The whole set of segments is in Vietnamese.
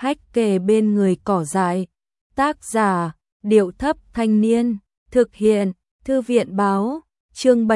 hách kề bên người cỏ dại. Tác giả, Điệu Thấp Thanh Niên. Thực hiện, Thư viện Báo. Chương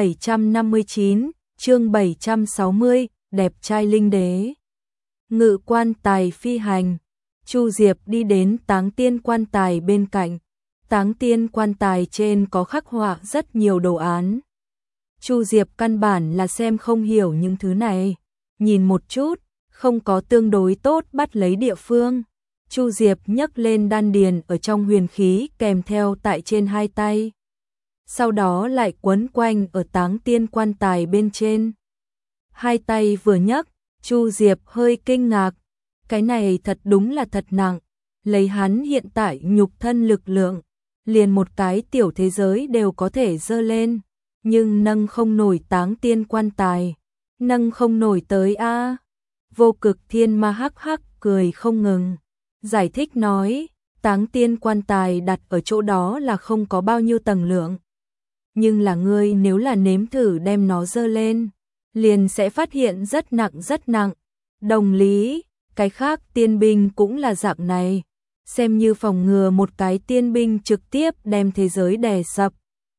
759, chương 760, đẹp trai linh đế. Ngự quan tài phi hành. Chu Diệp đi đến táng tiên quan tài bên cạnh. Táng tiên quan tài trên có khắc họa rất nhiều đồ án. Chu Diệp căn bản là xem không hiểu những thứ này. Nhìn một chút, không có tương đối tốt bắt lấy địa phương. Chu Diệp nhấc lên đan điền ở trong huyền khí kèm theo tại trên hai tay. Sau đó lại quấn quanh ở táng tiên quan tài bên trên. Hai tay vừa nhấc, Chu Diệp hơi kinh ngạc. Cái này thật đúng là thật nặng. Lấy hắn hiện tại nhục thân lực lượng, liền một cái tiểu thế giới đều có thể dơ lên. Nhưng nâng không nổi táng tiên quan tài. Nâng không nổi tới a. Vô Cực Thiên Ma hắc hắc cười không ngừng. Giải thích nói, táng tiên quan tài đặt ở chỗ đó là không có bao nhiêu tầng lượng. Nhưng là ngươi nếu là nếm thử đem nó dơ lên, liền sẽ phát hiện rất nặng rất nặng. Đồng lý, cái khác tiên binh cũng là dạng này. Xem như phòng ngừa một cái tiên binh trực tiếp đem thế giới đè sập.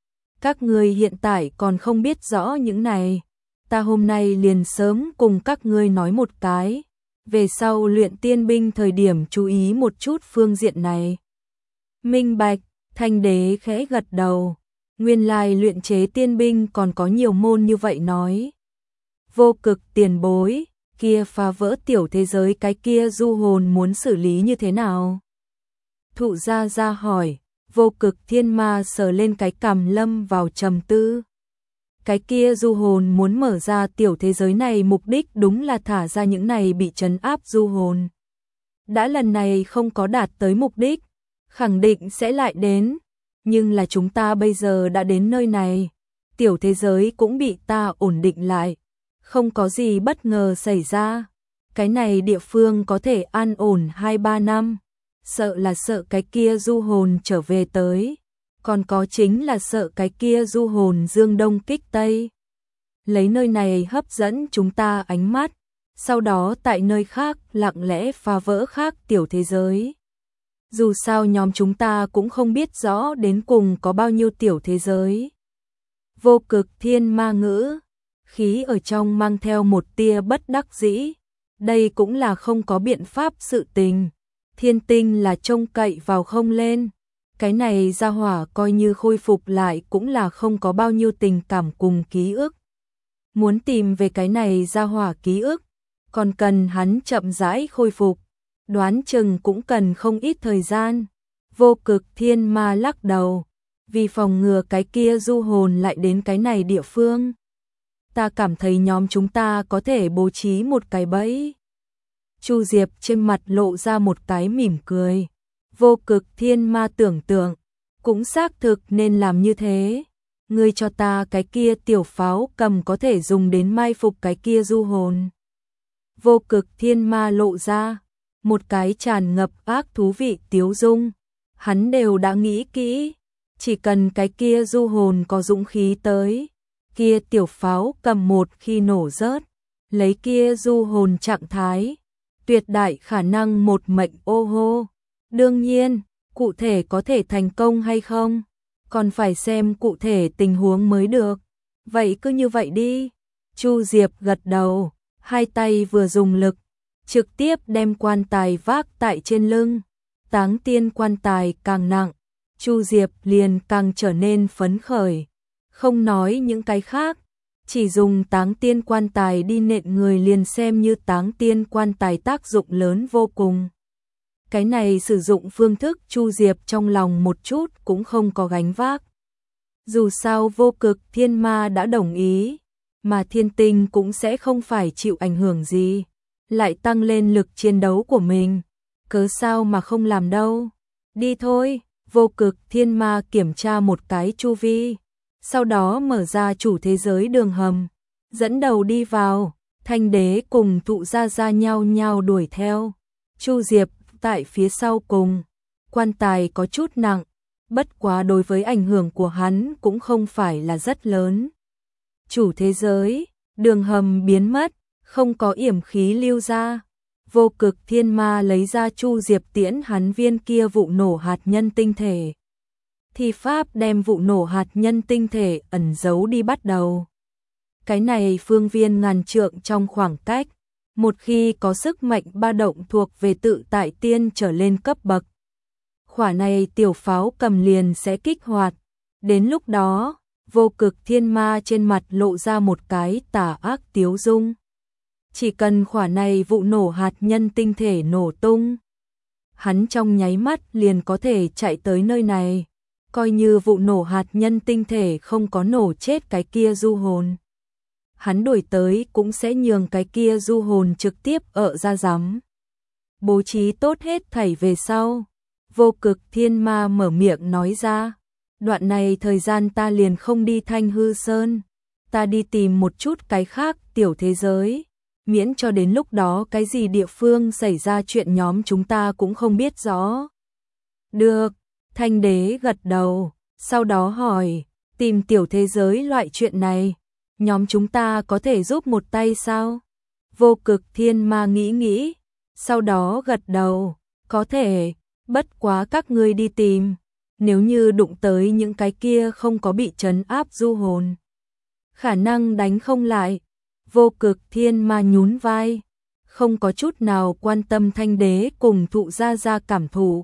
Các ngươi hiện tại còn không biết rõ những này. Ta hôm nay liền sớm cùng các ngươi nói một cái. Về sau luyện tiên binh thời điểm chú ý một chút phương diện này. Minh bạch, Thanh đế khẽ gật đầu. Nguyên lai luyện chế tiên binh còn có nhiều môn như vậy nói. Vô Cực tiền bối, kia phá vỡ tiểu thế giới cái kia du hồn muốn xử lý như thế nào? Thụ Gia Gia hỏi. Vô Cực Thiên Ma sờ lên cái cằm lâm vào trầm tư. Cái kia du hồn muốn mở ra tiểu thế giới này mục đích đúng là thả ra những này bị trấn áp du hồn. Đã lần này không có đạt tới mục đích, khẳng định sẽ lại đến. Nhưng là chúng ta bây giờ đã đến nơi này, tiểu thế giới cũng bị ta ổn định lại. Không có gì bất ngờ xảy ra. Cái này địa phương có thể an ổn 2-3 năm. Sợ là sợ cái kia du hồn trở về tới. Còn có chính là sợ cái kia du hồn dương đông kích tây. Lấy nơi này hấp dẫn chúng ta ánh mắt. Sau đó tại nơi khác lặng lẽ phá vỡ khác tiểu thế giới. Dù sao nhóm chúng ta cũng không biết rõ đến cùng có bao nhiêu tiểu thế giới. Vô Cực Thiên Ma ngữ. Khí ở trong mang theo một tia bất đắc dĩ. Đây cũng là không có biện pháp sự tình. Thiên tinh là trông cậy vào không lên. Cái này ra hỏa coi như khôi phục lại cũng là không có bao nhiêu tình cảm cùng ký ức. Muốn tìm về cái này ra hỏa ký ức, còn cần hắn chậm rãi khôi phục. Đoán chừng cũng cần không ít thời gian. Vô Cực Thiên Ma lắc đầu. Vì phòng ngừa cái kia du hồn lại đến cái này địa phương. Ta cảm thấy nhóm chúng ta có thể bố trí một cái bẫy. Chu Diệp trên mặt lộ ra một cái mỉm cười. Vô Cực Thiên Ma tưởng tượng, cũng xác thực nên làm như thế. Ngươi cho ta cái kia tiểu pháo cầm có thể dùng đến mai phục cái kia du hồn. Vô Cực Thiên Ma lộ ra một cái tràn ngập ác thú vị tiếu dung. Hắn đều đã nghĩ kỹ, chỉ cần cái kia du hồn có dũng khí tới, kia tiểu pháo cầm một khi nổ rớt, lấy kia du hồn trạng thái, tuyệt đại khả năng một mệnh ô hô. Đương nhiên, cụ thể có thể thành công hay không, còn phải xem cụ thể tình huống mới được. Vậy cứ như vậy đi. Chu Diệp gật đầu, hai tay vừa dùng lực, trực tiếp đem quan tài vác tại trên lưng. Táng tiên quan tài càng nặng, Chu Diệp liền càng trở nên phấn khởi. Không nói những cái khác, chỉ dùng táng tiên quan tài đi nện người liền xem như táng tiên quan tài tác dụng lớn vô cùng. Cái này sử dụng phương thức Chu Diệp trong lòng một chút cũng không có gánh vác. Dù sao Vô Cực Thiên Ma đã đồng ý, mà thiên tinh cũng sẽ không phải chịu ảnh hưởng gì. Lại tăng lên lực chiến đấu của mình, cớ sao mà không làm đâu. Đi thôi. Vô Cực Thiên Ma kiểm tra một cái chu vi, sau đó mở ra chủ thế giới đường hầm, dẫn đầu đi vào. Thanh đế cùng Thụ Gia Gia nhau nhau đuổi theo. Chu Diệp tại phía sau cùng. Quan tài có chút nặng, bất quá đối với ảnh hưởng của hắn cũng không phải là rất lớn. Chủ thế giới, đường hầm biến mất, không có yểm khí lưu ra. Vô Cực Thiên Ma lấy ra Chu Diệp tiễn hắn viên kia vụ nổ hạt nhân tinh thể. Thi pháp đem vụ nổ hạt nhân tinh thể ẩn giấu đi bắt đầu. Cái này phương viên ngàn trượng trong khoảng cách, một khi có sức mạnh ba động thuộc về tự tại tiên trở lên cấp bậc. Khỏa này tiểu pháo cầm liền sẽ kích hoạt. Đến lúc đó, Vô Cực Thiên Ma trên mặt lộ ra một cái tà ác tiếu dung. Chỉ cần khỏa này vụ nổ hạt nhân tinh thể nổ tung, hắn trong nháy mắt liền có thể chạy tới nơi này. Coi như vụ nổ hạt nhân tinh thể không có nổ chết cái kia du hồn, hắn đuổi tới cũng sẽ nhường cái kia du hồn trực tiếp ở ra giám. Bố trí tốt hết thảy về sau, Vô Cực Thiên Ma mở miệng nói ra, đoạn này thời gian ta liền không đi Thanh Hư Sơn, ta đi tìm một chút cái khác tiểu thế giới, miễn cho đến lúc đó cái gì địa phương xảy ra chuyện nhóm chúng ta cũng không biết rõ. Được, Thanh Đế gật đầu, sau đó hỏi, tìm tiểu thế giới loại chuyện này, nhóm chúng ta có thể giúp một tay sao? Vô Cực Thiên Ma nghĩ nghĩ, sau đó gật đầu, có thể, bất quá các ngươi đi tìm, nếu như đụng tới những cái kia không có bị trấn áp du hồn, khả năng đánh không lại. Vô Cực Thiên Ma nhún vai, không có chút nào quan tâm Thanh Đế cùng Thụ Gia Gia cảm thụ.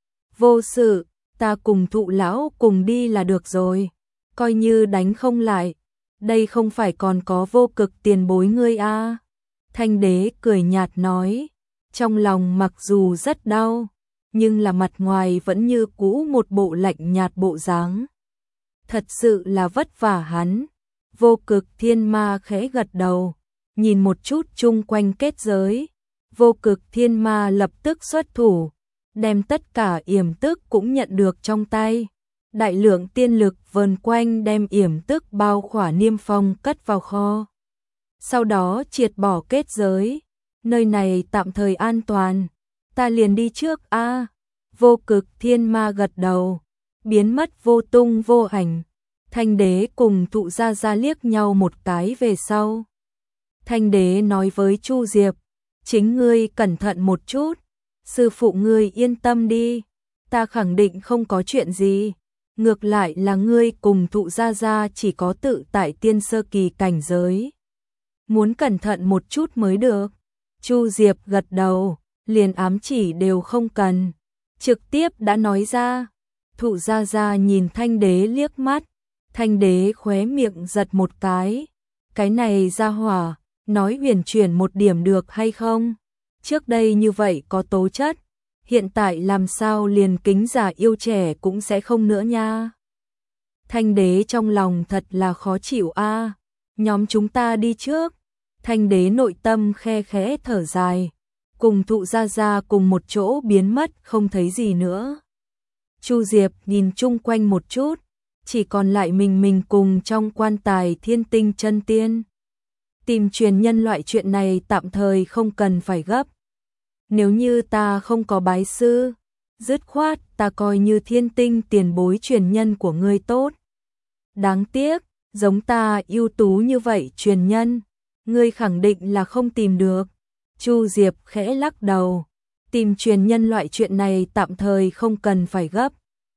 Vô sự, ta cùng Thụ lão cùng đi là được rồi, coi như đánh không lại, đây không phải còn có Vô Cực tiền bối ngươi a? Thanh Đế cười nhạt nói, trong lòng mặc dù rất đau, nhưng là mặt ngoài vẫn như cũ một bộ lạnh nhạt bộ dáng. Thật sự là vất vả hắn. Vô Cực Thiên Ma khẽ gật đầu, nhìn một chút chung quanh kết giới. Vô Cực Thiên Ma lập tức xuất thủ, đem tất cả yểm tức cũng nhận được trong tay. Đại lượng tiên lực vờn quanh đem yểm tức bao khỏa Niêm Phong cất vào kho. Sau đó triệt bỏ kết giới, nơi này tạm thời an toàn, ta liền đi trước a. Vô Cực Thiên Ma gật đầu, biến mất vô tung vô ảnh. Thanh Đế cùng Thụ Gia Gia liếc nhau một cái về sau. Thanh Đế nói với Chu Diệp, chính ngươi cẩn thận một chút, sư phụ ngươi yên tâm đi, ta khẳng định không có chuyện gì, ngược lại là ngươi cùng Thụ Gia Gia chỉ có tự tại tiên sơ kỳ cảnh giới. Muốn cẩn thận một chút mới được. Chu Diệp gật đầu, liền ám chỉ đều không cần, trực tiếp đã nói ra. Thụ Gia Gia nhìn Thanh Đế liếc mắt, Thanh Đế khóe miệng giật một cái này ra hỏa, nói huyền chuyển một điểm được hay không? Trước đây như vậy có tố chất, hiện tại làm sao liền kính già yêu trẻ cũng sẽ không nữa nha. Thanh Đế trong lòng thật là khó chịu a. Nhóm chúng ta đi trước. Thanh Đế nội tâm khe khẽ thở dài, cùng Thụ Gia Gia cùng một chỗ biến mất không thấy gì nữa. Chu Diệp nhìn chung quanh một chút, chỉ còn lại mình cùng trong quan tài Thiên Tinh chân tiên. Tìm truyền nhân loại chuyện này tạm thời không cần phải gấp. Nếu như ta không có bái sư, dứt khoát ta coi như Thiên Tinh tiền bối truyền nhân của ngươi tốt. Đáng tiếc, giống ta ưu tú như vậy truyền nhân, ngươi khẳng định là không tìm được. Chu Diệp khẽ lắc đầu, tìm truyền nhân loại chuyện này tạm thời không cần phải gấp.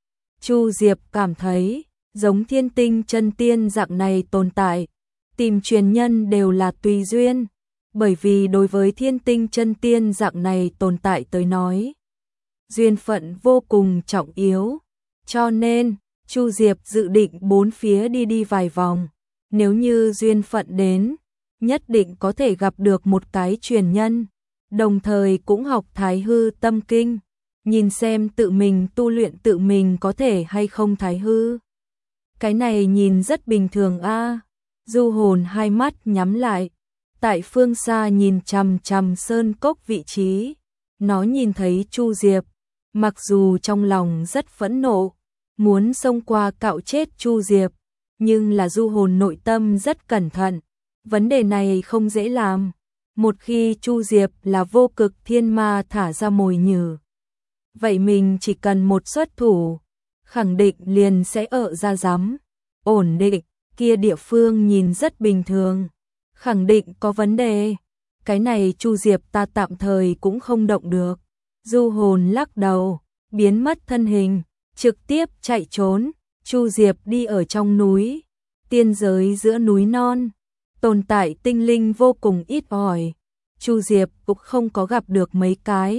Chu Diệp cảm thấy, giống Thiên Tinh chân tiên dạng này tồn tại, tìm truyền nhân đều là tùy duyên, bởi vì đối với Thiên Tinh chân tiên dạng này tồn tại tới nói, duyên phận vô cùng trọng yếu, cho nên Chu Diệp dự định bốn phía đi vài vòng, nếu như duyên phận đến, nhất định có thể gặp được một cái truyền nhân, đồng thời cũng học Thái Hư Tâm Kinh, nhìn xem tự mình tu luyện tự mình có thể hay không thái hư. Cái này nhìn rất bình thường a. Du hồn hai mắt nhắm lại, tại phương xa nhìn chằm chằm sơn cốc vị trí, nó nhìn thấy Chu Diệp, mặc dù trong lòng rất phẫn nộ, muốn xông qua cạo chết Chu Diệp, nhưng là du hồn nội tâm rất cẩn thận, vấn đề này không dễ làm. Một khi Chu Diệp là Vô Cực Thiên Ma thả ra mồi nhử, vậy mình chỉ cần một xuất thủ, khẳng định liền sẽ ở ra giám, ổn định, kia địa phương nhìn rất bình thường, khẳng định có vấn đề. cái này Chu Diệp ta tạm thời cũng không động được. Du hồn lắc đầu, biến mất thân hình, trực tiếp chạy trốn. Chu Diệp đi ở trong núi, tiên giới giữa núi non, tồn tại tinh linh vô cùng ít ỏi. Chu Diệp cũng không có gặp được mấy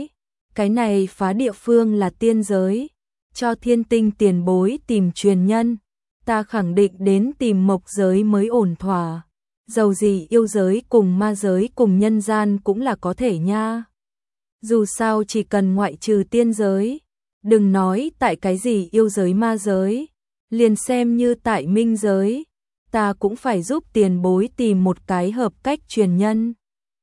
cái này phá địa phương là tiên giới, cho Thiên Tinh tiền bối tìm truyền nhân, ta khẳng định đến tìm mộc giới mới ổn thỏa. Dầu gì yêu giới cùng ma giới cùng nhân gian cũng là có thể nha. Dù sao chỉ cần ngoại trừ tiên giới, đừng nói tại cái gì yêu giới ma giới, liền xem như tại minh giới, ta cũng phải giúp tiền bối tìm một cái hợp cách truyền nhân.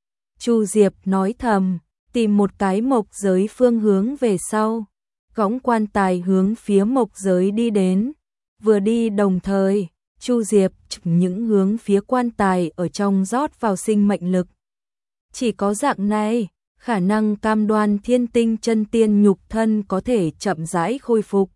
Chu Diệp nói thầm, tìm một cái mộc giới phương hướng về sau, cõng quan tài hướng phía mộc giới đi đến. Vừa đi đồng thời, Chu Diệp những hướng phía quan tài ở trong rót vào sinh mệnh lực. Chỉ có dạng này, khả năng cam đoan Thiên Tinh chân tiên nhục thân có thể chậm rãi khôi phục.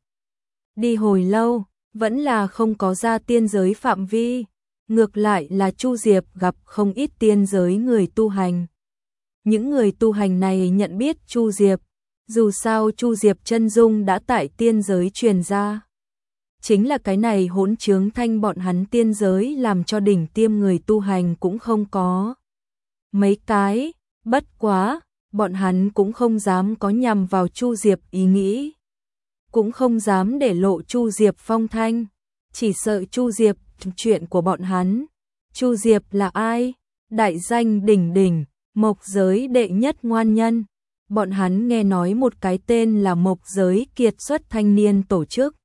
Đi hồi lâu, vẫn là không có ra tiên giới phạm vi, ngược lại là Chu Diệp gặp không ít tiên giới người tu hành. Những người tu hành này nhận biết Chu Diệp, dù sao Chu Diệp chân dung đã tại tiên giới truyền ra. Chính là cái này hỗn trướng thanh bọn hắn tiên giới làm cho đỉnh tiêm người tu hành cũng không có. Mấy cái, bất quá, bọn hắn cũng không dám có nhằm vào Chu Diệp ý nghĩ. Cũng không dám để lộ Chu Diệp phong thanh, chỉ sợ Chu Diệp chuyện của bọn hắn. Chu Diệp là ai? Đại danh đỉnh đỉnh, mộc giới đệ nhất ngoan nhân. Bọn hắn nghe nói một cái tên là Mộc Giới Kiệt Xuất Thanh Niên tổ chức.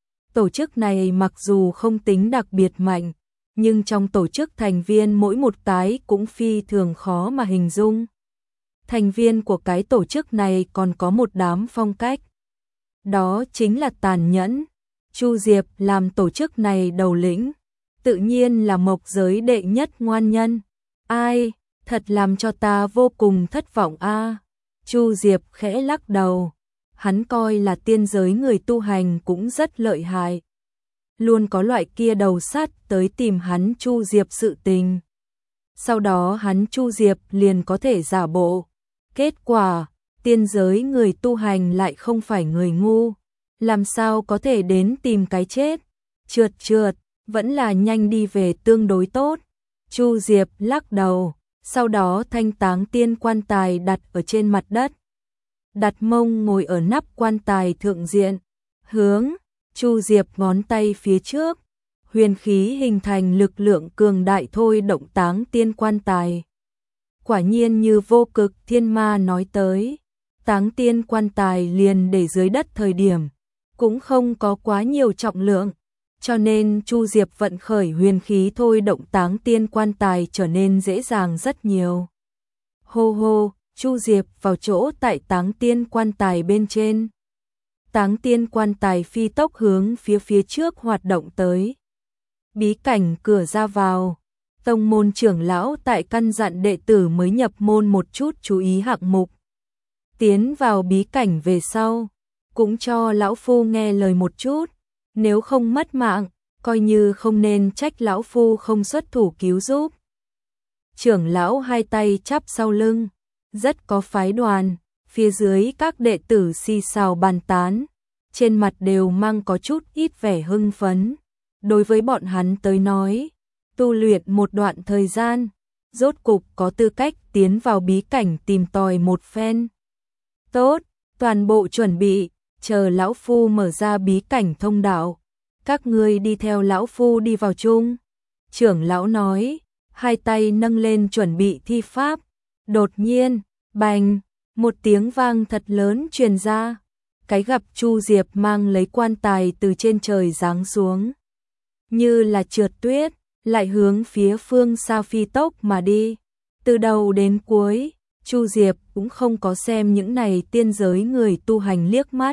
Tổ chức này mặc dù không tính đặc biệt mạnh, nhưng trong tổ chức thành viên mỗi một cái cũng phi thường khó mà hình dung. Thành viên của cái tổ chức này còn có một đám phong cách. Đó chính là tàn nhẫn. Chu Diệp làm tổ chức này đầu lĩnh, tự nhiên là Mộc Giới đệ nhất ngoan nhân. Ai, thật làm cho ta vô cùng thất vọng a. Chu Diệp khẽ lắc đầu, hắn coi là tiên giới người tu hành cũng rất lợi hại. Luôn có loại kia đầu sắt tới tìm hắn Chu Diệp sự tình. Sau đó hắn Chu Diệp liền có thể giả bộ. Kết quả, tiên giới người tu hành lại không phải người ngu. Làm sao có thể đến tìm cái chết. Trượt, vẫn là nhanh đi về tương đối tốt. Chu Diệp lắc đầu, sau đó thanh táng tiên quan tài đặt ở trên mặt đất. Đặt mông ngồi ở nắp quan tài thượng diện, hướng Chu Diệp ngón tay phía trước, huyền khí hình thành lực lượng cường đại thôi động táng tiên quan tài. Quả nhiên như Vô Cực Thiên Ma nói tới, táng tiên quan tài liền để dưới đất thời điểm, cũng không có quá nhiều trọng lượng, cho nên Chu Diệp vận khởi huyền khí thôi động táng tiên quan tài trở nên dễ dàng rất nhiều. Hô hô, Chu Diệp vào chỗ tại táng tiên quan tài bên trên. Táng tiên quan tài phi tốc hướng phía trước hoạt động tới. Bí cảnh cửa ra vào, tông môn trưởng lão tại căn dặn đệ tử mới nhập môn một chút chú ý hạng mục. Tiến vào bí cảnh về sau, cũng cho lão phu nghe lời một chút, nếu không mất mạng, coi như không nên trách lão phu không xuất thủ cứu giúp. Trưởng lão hai tay chắp sau lưng, rất có phái đoàn, phía dưới các đệ tử xì xào bàn tán, trên mặt đều mang có chút ít vẻ hưng phấn. Đối với bọn hắn tới nói, tu luyện một đoạn thời gian, rốt cục có tư cách tiến vào bí cảnh tìm tòi một phen. Tốt, toàn bộ chuẩn bị, chờ lão phu mở ra bí cảnh thông đạo, các ngươi đi theo lão phu đi vào chung. Trưởng lão nói, hai tay nâng lên chuẩn bị thi pháp. Đột nhiên, bành, một tiếng vang thật lớn truyền ra. Cái gặp Chu Diệp mang lấy quan tài từ trên trời giáng xuống, như là trượt tuyết, lại hướng phía phương xa phi tốc mà đi. Từ đầu đến cuối, Chu Diệp cũng không có xem những này tiên giới người tu hành liếc mắt.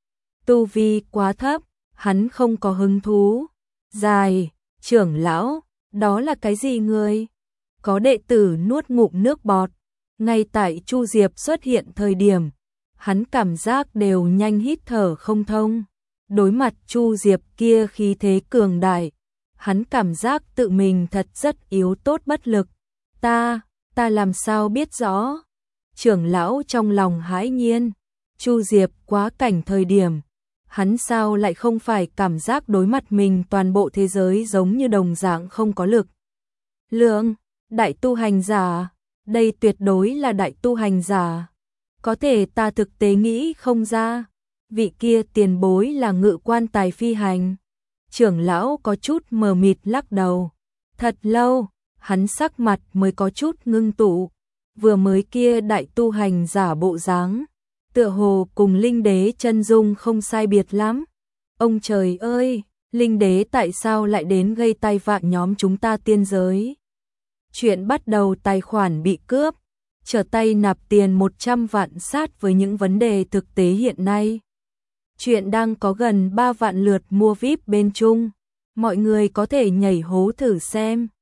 Tu vi quá thấp, hắn không có hứng thú. Dài, trưởng lão, đó là cái gì người? Có đệ tử nuốt ngụm nước bọt. Ngay tại Chu Diệp xuất hiện thời điểm, hắn cảm giác đều nhanh hít thở không thông. Đối mặt Chu Diệp kia khí thế cường đại, hắn cảm giác tự mình thật rất yếu tốt bất lực. Ta làm sao biết rõ? Trưởng lão trong lòng hãi nhiên. Chu Diệp quá cảnh thời điểm, hắn sao lại không phải cảm giác đối mặt mình toàn bộ thế giới giống như đồng dạng không có lực lượng, đại tu hành giả, đây tuyệt đối là đại tu hành giả. Có thể ta thực tế nghĩ không ra, vị kia tiền bối là ngự quan tài phi hành. Trưởng lão có chút mờ mịt lắc đầu. Thật lâu, hắn sắc mặt mới có chút ngưng tụ. Vừa mới kia đại tu hành giả bộ dáng, tựa hồ cùng linh đế chân dung không sai biệt lắm. Ông trời ơi, linh đế tại sao lại đến gây tai vạ nhóm chúng ta tiên giới? Chuyện bắt đầu tài khoản bị cướp, trở tay nạp tiền 100 vạn sát với những vấn đề thực tế hiện nay. Chuyện đang có gần 3 vạn lượt mua VIP bên Trung, mọi người có thể nhảy hố thử xem.